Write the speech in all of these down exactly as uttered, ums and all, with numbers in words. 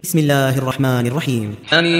بسم الله الرحمن الرحيم.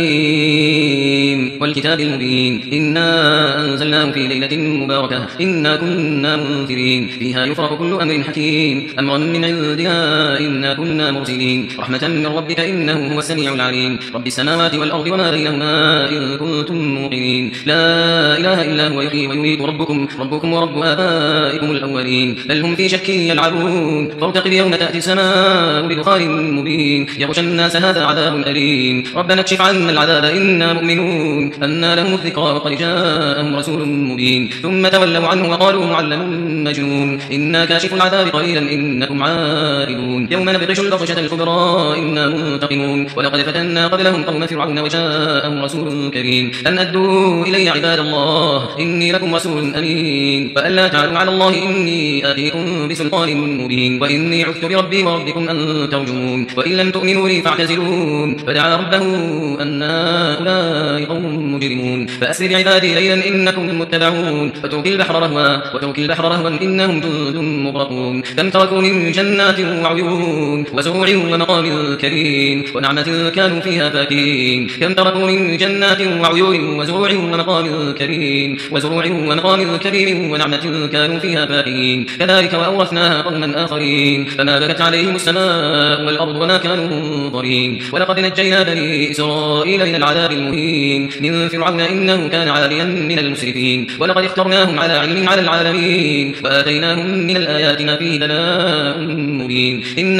حميم والكتاب المبين إنا أنزلناه في ليلة مباركة إنا كنا منذرين فيها يفرق كل أمر حكيم أمرا من عندنا إنا كنا مرسلين رحمة من ربك إنه هو السميع العليم رب السماوات والأرض وما بينهما إن كنتم موقنين لا إله إلا هو يحيي ويميت ربكم ربكم ورب آبائكم الأولين بل هم في شك يلعبون فارتقب يوم تأتي السماء بدخان مبين يغشى الناس هذا عذاب أليم ربنا اكشف عنا العذاب إنا مؤمنون أنى لهم الذكرى وقد جاءهم رسول مبين ثم تولوا عنه وقالوا معلم مجنون إنا كاشف العذاب قليلا إنكم عائدون يوم نبطش البطشة الكبرى إنا منتقمون ولقد فتنا قبلهم قوم فرعون وجاءهم رسول كريم أن أدوا إلي عباد الله إني لكم رسول أمين فألا تعلوا على الله إني آتيكم بسلطان مبين وإني عذت بربي وربكم أن ترجمون وإن لم تؤمنوا لي فاعتزلون فدعا ربه أن هؤلاء قوم مجرمون فأسر بعبادي ليلا إنكم متبعون وترك البحر رهوا وترك البحر رهوا إنهم جند مغرقون كم تركوا من جنات وعيون وزروع ومقام كريم ونعمة كانوا فيها فاكهين كم تركوا من جنات وعيون وزروع ومقام كريم وزروع ومقام كريم ونعمة كانوا فيها فاكهين كذلك وأورثناها قوما آخرين فما بكت عليهم السماء والأرض وما كانوا منظرين ولقد نجينا بني إسرائيل من العذاب المهين من فرعون إنه كان عاليا من المسرفين ولقد اخترناهم على علم على العالمين وآتيناهم من الآيات ما فيه بلاء مبين إن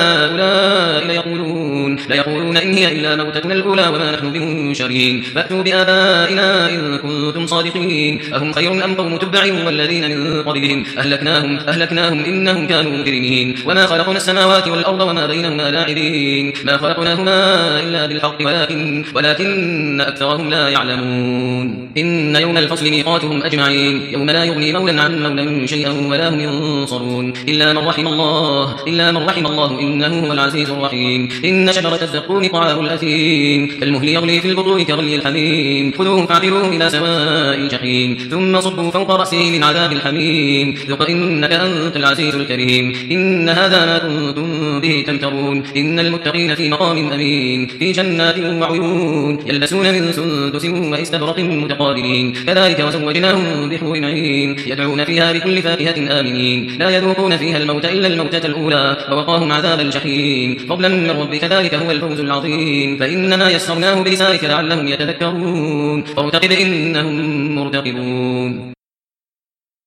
هؤلاء ليقولون ليقولون إن هي إلا موتتنا الأولى وما نحن بمنشرين فأتوا بآبائنا إن كنتم صادقين أهم خير أم قوم تبع والذين من قبلهم أهلكناهم أهلكناهم إنهم كانوا مجرمين وما خلقنا السماوات والأرض وما بينهما لاعبين ما خلقناهما إلا بالحق ولكن ولكن أكثرهم لا يعلمون إن يوم الفصل ميقاتهم أجمعين يوم لا يغني مولا عن مولا شيئا ولا هم ينصرون إلا من رحم الله إلا من رحم الله إنه هو العزيز الرحيم إن شجرة الزقوم طعام الأثيم كالمهل يغلي في البطون كغلي الحميم خذوه فاعتلوه إلى سواء الجحيم ثم صبوا فوق رأسه من عذاب الحميم ذق إنك أنت العزيز الكريم إن هذا ما كنتم به تمترون إن المتقين في مقام أمين في جنات وعيون يلبسون من سندس واستبرق متقابلين كذلك وزوجناهم بحور عين يدعون فيها بكل فاكهة آمنين لا يذوقون فيها الموت إلا الموتة الأولى ووقاهم عذاب الجحيم فضلا من ربك ذلك هو الفوز العظيم فإنما يسرناه بلسانك لعلهم يتذكرون فارتقب إنهم مرتقبون.